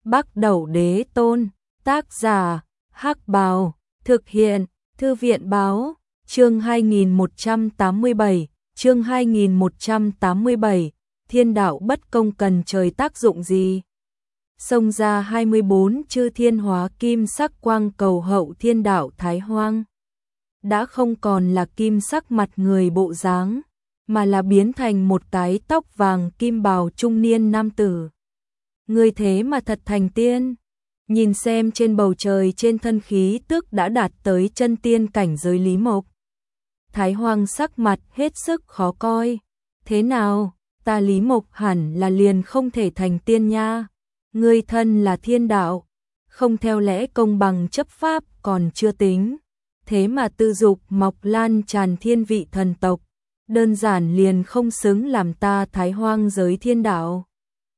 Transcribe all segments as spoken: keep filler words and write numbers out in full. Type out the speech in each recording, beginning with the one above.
Bắc Đẩu Đế Tôn, tác giả, Hắc Bào, thực hiện, Thư viện báo, chương hai nghìn một trăm tám mươi bảy, chương hai nghìn một trăm tám mươi bảy, thiên đạo bất công cần trời tác dụng gì? Xông ra hai mươi bốn chư thiên hóa kim sắc quang cầu hậu thiên đạo Thái Hoang. Đã không còn là kim sắc mặt người bộ dáng, mà là biến thành một cái tóc vàng kim bào trung niên nam tử. Người thế mà thật thành tiên. Nhìn xem trên bầu trời trên thân khí tức đã đạt tới chân tiên cảnh giới Lý Mộc. Thái Hoang sắc mặt hết sức khó coi. Thế nào, ta Lý Mộc hẳn là liền không thể thành tiên nha. Ngươi thân là thiên đạo, không theo lẽ công bằng chấp pháp còn chưa tính. Thế mà tư dục mọc lan tràn thiên vị thần tộc. Đơn giản liền không xứng làm ta Thái Hoang giới thiên đạo.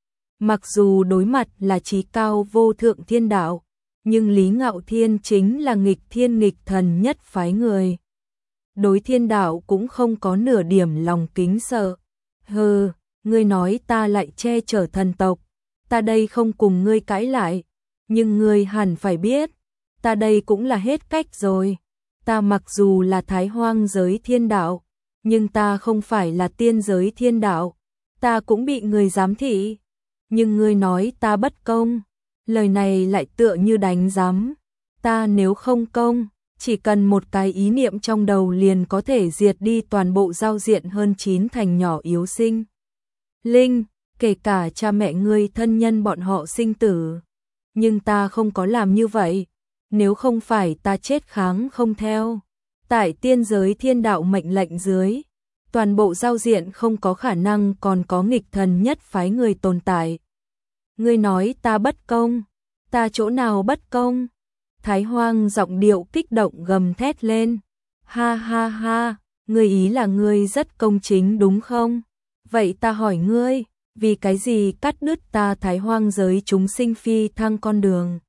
Mặc dù đối mặt là chí cao vô thượng thiên đạo, nhưng Lý Ngạo Thiên chính là nghịch thiên nghịch thần nhất phái người. Đối thiên đạo cũng không có nửa điểm lòng kính sợ. Hừ, ngươi nói ta lại che chở thần tộc, ta đây không cùng ngươi cãi lại, nhưng ngươi hẳn phải biết, ta đây cũng là hết cách rồi. Ta mặc dù là Thái Hoang giới thiên đạo, nhưng ta không phải là tiên giới thiên đạo, ta cũng bị người giám thị. Nhưng ngươi nói ta bất công, lời này lại tựa như đánh giám. Ta nếu không công, chỉ cần một cái ý niệm trong đầu liền có thể diệt đi toàn bộ giao diện hơn chín thành nhỏ yếu sinh linh, kể cả cha mẹ ngươi thân nhân bọn họ sinh tử. Nhưng ta không có làm như vậy, nếu không phải ta chết kháng không theo. Tại tiên giới thiên đạo mệnh lệnh dưới, toàn bộ giao diện không có khả năng còn có nghịch thần nhất phái người tồn tại. Ngươi nói ta bất công, ta chỗ nào bất công? Thái Hoang giọng điệu kích động gầm thét lên. Ha ha ha, ngươi ý là ngươi rất công chính đúng không? Vậy ta hỏi ngươi, vì cái gì cắt đứt ta Thái Hoang giới chúng sinh phi thăng con đường?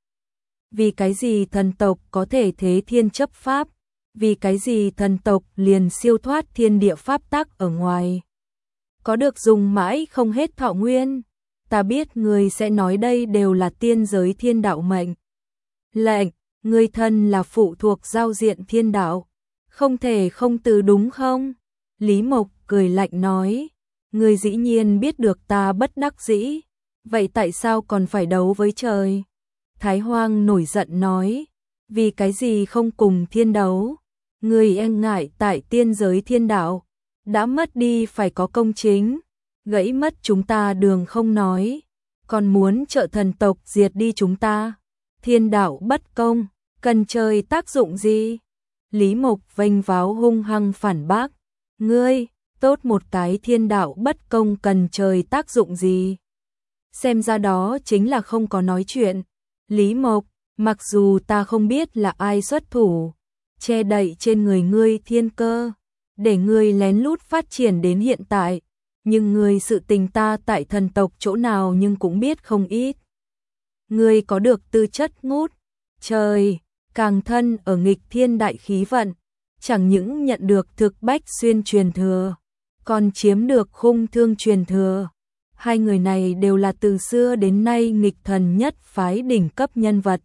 Vì cái gì thần tộc có thể thế thiên chấp pháp? Vì cái gì thần tộc liền siêu thoát thiên địa pháp tắc ở ngoài? Có được dùng mãi không hết thọ nguyên? Ta biết ngươi sẽ nói đây đều là tiên giới thiên đạo mệnh lệnh, ngươi thân là phụ thuộc giao diện thiên đạo, không thể không từ đúng không? Lý Mộc cười lạnh nói, ngươi dĩ nhiên biết được ta bất đắc dĩ, vậy tại sao còn phải đấu với trời? Thái Hoang nổi giận nói, vì cái gì không cùng thiên đấu? Ngươi e ngại tại tiên giới thiên đạo, đã mất đi phải có công chính, gãy mất chúng ta đường không nói, còn muốn trợ thần tộc diệt đi chúng ta. Thiên đạo bất công, cần trời tác dụng gì? Lý Mộc vênh váo hung hăng phản bác, ngươi, tốt một cái thiên đạo bất công cần trời tác dụng gì? Xem ra đó chính là không có nói chuyện. Lý Mộc, mặc dù ta không biết là ai xuất thủ, che đậy trên người ngươi thiên cơ, để ngươi lén lút phát triển đến hiện tại, nhưng ngươi sự tình ta tại thần tộc chỗ nào nhưng cũng biết không ít. Ngươi có được tư chất ngút trời, càng thân ở nghịch thiên đại khí vận, chẳng những nhận được thực bách xuyên truyền thừa, còn chiếm được khung thương truyền thừa. Hai người này đều là từ xưa đến nay nghịch thần nhất phái đỉnh cấp nhân vật.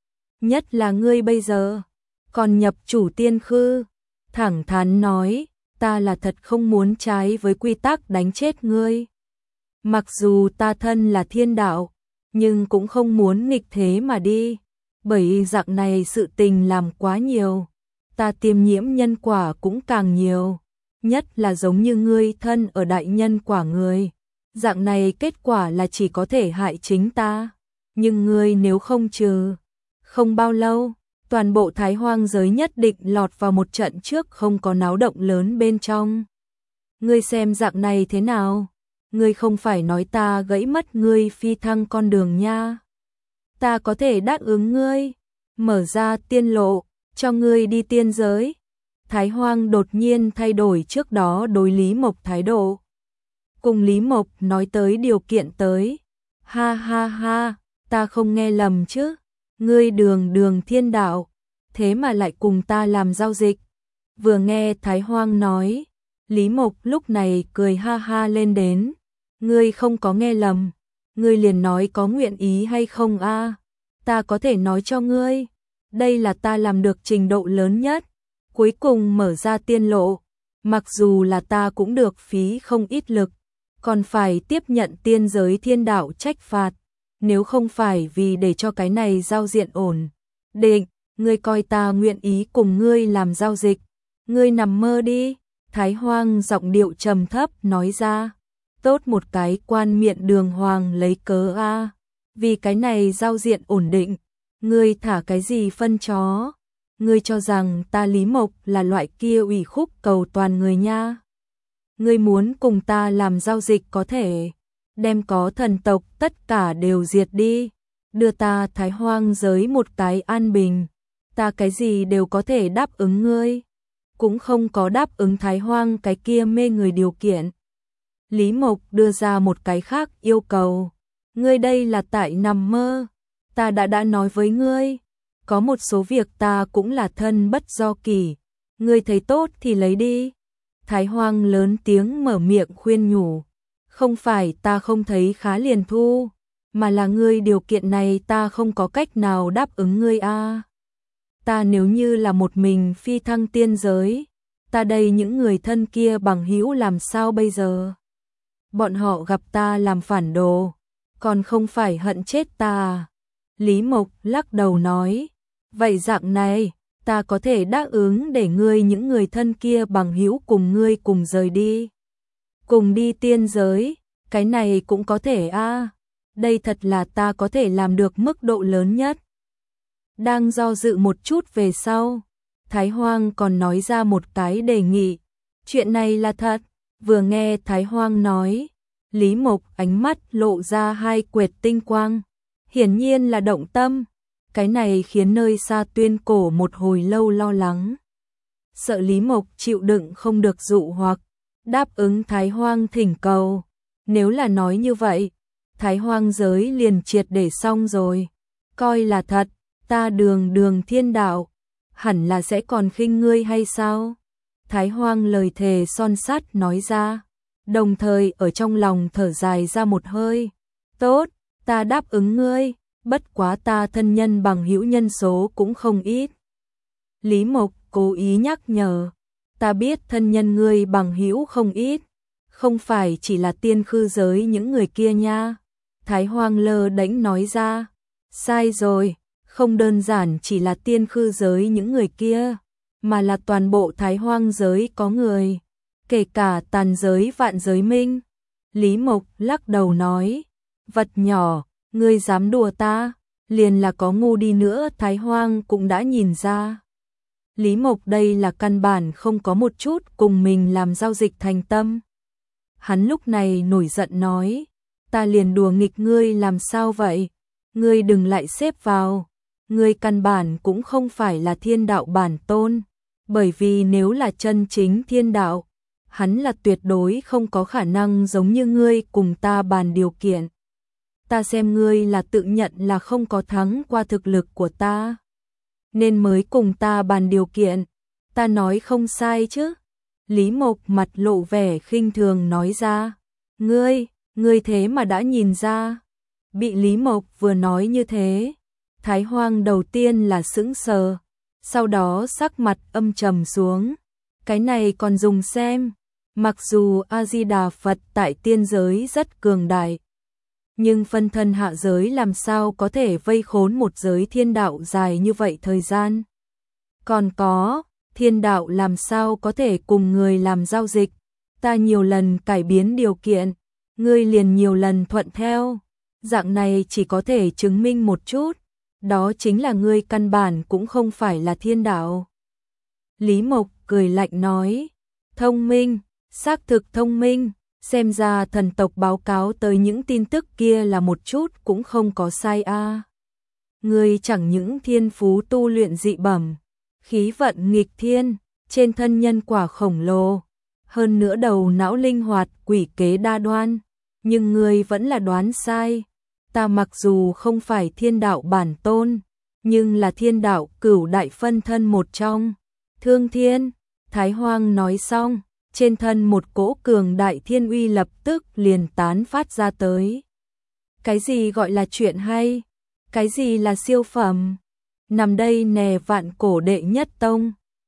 Nhất là ngươi bây giờ, còn nhập chủ tiên khư, thẳng thắn nói, ta là thật không muốn trái với quy tắc đánh chết ngươi. Mặc dù ta thân là thiên đạo, nhưng cũng không muốn nghịch thế mà đi, bởi dạng này sự tình làm quá nhiều, ta tiêm nhiễm nhân quả cũng càng nhiều, nhất là giống như ngươi thân ở đại nhân quả người. Dạng này kết quả là chỉ có thể hại chính ta, nhưng ngươi nếu không trừ, không bao lâu, toàn bộ Thái Hoang giới nhất định lọt vào một trận trước không có náo động lớn bên trong. Ngươi xem dạng này thế nào? Ngươi không phải nói ta gãy mất ngươi phi thăng con đường nha. Ta có thể đáp ứng ngươi, mở ra tiên lộ, cho ngươi đi tiên giới. Thái Hoang đột nhiên thay đổi trước đó đối Lý Mộc thái độ. Cùng Lý Mộc nói tới điều kiện tới. Ha ha ha, ta không nghe lầm chứ? Ngươi đường đường thiên đạo, thế mà lại cùng ta làm giao dịch. Vừa nghe Thái Hoang nói, Lý Mộc lúc này cười ha ha lên đến. Ngươi không có nghe lầm, ngươi liền nói có nguyện ý hay không a? Ta có thể nói cho ngươi, đây là ta làm được trình độ lớn nhất, cuối cùng mở ra tiên lộ, mặc dù là ta cũng được phí không ít lực, còn phải tiếp nhận tiên giới thiên đạo trách phạt, nếu không phải vì để cho cái này giao diện ổn định, ngươi coi ta nguyện ý cùng ngươi làm giao dịch, ngươi nằm mơ đi. Thái Hoang giọng điệu trầm thấp nói ra, tốt một cái quan miện đường hoàng lấy cớ a, vì cái này giao diện ổn định, ngươi thả cái gì phân chó, ngươi cho rằng ta Lý Mộc là loại kia ủy khúc cầu toàn người nha. Ngươi muốn cùng ta làm giao dịch có thể đem có thần tộc tất cả đều diệt đi, đưa ta Thái Hoang giới một cái an bình, ta cái gì đều có thể đáp ứng ngươi, cũng không có đáp ứng Thái Hoang cái kia mê người điều kiện. Lý Mộc đưa ra một cái khác yêu cầu, ngươi đây là tại nằm mơ, ta đã đã nói với ngươi, có một số việc ta cũng là thân bất do kỷ, ngươi thấy tốt thì lấy đi. Thái Hoang lớn tiếng mở miệng khuyên nhủ, không phải ta không thấy khá liền thu, mà là ngươi điều kiện này ta không có cách nào đáp ứng ngươi a. Ta nếu như là một mình phi thăng tiên giới, ta đây những người thân kia bằng hữu làm sao bây giờ? Bọn họ gặp ta làm phản đồ, còn không phải hận chết ta à? Lý Mộc lắc đầu nói, vậy dạng này, ta có thể đáp ứng để ngươi những người thân kia bằng hữu cùng ngươi cùng rời đi. Cùng đi tiên giới, cái này cũng có thể a. À. Đây thật là ta có thể làm được mức độ lớn nhất. Đang do dự một chút về sau, Thái Hoang còn nói ra một cái đề nghị. Chuyện này là thật, vừa nghe Thái Hoang nói, Lý Mộc ánh mắt lộ ra hai quệt tinh quang, hiển nhiên là động tâm. Cái này khiến nơi xa Tuyên Cổ một hồi lâu lo lắng. Sợ Lý Mộc chịu đựng không được dụ hoặc, đáp ứng Thái Hoang thỉnh cầu. Nếu là nói như vậy, Thái Hoang giới liền triệt để xong rồi. Coi là thật, ta đường đường thiên đạo, hẳn là sẽ còn khinh ngươi hay sao? Thái Hoang lời thề son sắt nói ra, đồng thời ở trong lòng thở dài ra một hơi. Tốt, ta đáp ứng ngươi, bất quá ta thân nhân bằng hữu nhân số cũng không ít. Lý Mộc cố ý nhắc nhở, ta biết thân nhân ngươi bằng hữu không ít, không phải chỉ là tiên khư giới những người kia nha. Thái Hoang lơ đễnh nói ra, sai rồi, không đơn giản chỉ là tiên khư giới những người kia, mà là toàn bộ Thái Hoang giới có người, kể cả tàn giới vạn giới minh. Lý Mộc lắc đầu nói, vật nhỏ, ngươi dám đùa ta, liền là có ngu đi nữa Thái Hoang cũng đã nhìn ra. Lý Mộc đây là căn bản không có một chút cùng mình làm giao dịch thành tâm. Hắn lúc này nổi giận nói, ta liền đùa nghịch ngươi làm sao vậy, ngươi đừng lại xếp vào, ngươi căn bản cũng không phải là thiên đạo bản tôn, bởi vì nếu là chân chính thiên đạo, hắn là tuyệt đối không có khả năng giống như ngươi cùng ta bàn điều kiện. Ta xem ngươi là tự nhận là không có thắng qua thực lực của ta, nên mới cùng ta bàn điều kiện, ta nói không sai chứ. Lý Mộc mặt lộ vẻ khinh thường nói ra, ngươi, ngươi thế mà đã nhìn ra. Bị Lý Mộc vừa nói như thế, Thái Hoang đầu tiên là sững sờ, sau đó sắc mặt âm trầm xuống, cái này còn dùng xem, mặc dù A-di-đà Phật tại tiên giới rất cường đại, nhưng phân thân hạ giới làm sao có thể vây khốn một giới thiên đạo dài như vậy thời gian. Còn có, thiên đạo làm sao có thể cùng người làm giao dịch, ta nhiều lần cải biến điều kiện, ngươi liền nhiều lần thuận theo, dạng này chỉ có thể chứng minh một chút, đó chính là ngươi căn bản cũng không phải là thiên đạo. Lý Mộc cười lạnh nói, thông minh, xác thực thông minh, xem ra thần tộc báo cáo tới những tin tức kia là một chút cũng không có sai a. À. Ngươi chẳng những thiên phú tu luyện dị bẩm, khí vận nghịch thiên, trên thân nhân quả khổng lồ, hơn nữa đầu não linh hoạt, quỷ kế đa đoan, nhưng ngươi vẫn là đoán sai. Ta mặc dù không phải thiên đạo bản tôn, nhưng là thiên đạo cửu đại phân thân một trong. Thương Thiên, Thái Hoang nói xong, trên thân một cỗ cường đại thiên uy lập tức liền tán phát ra tới. Cái gì gọi là chuyện hay? Cái gì là siêu phẩm? Nằm đây nè vạn cổ đệ nhất tông.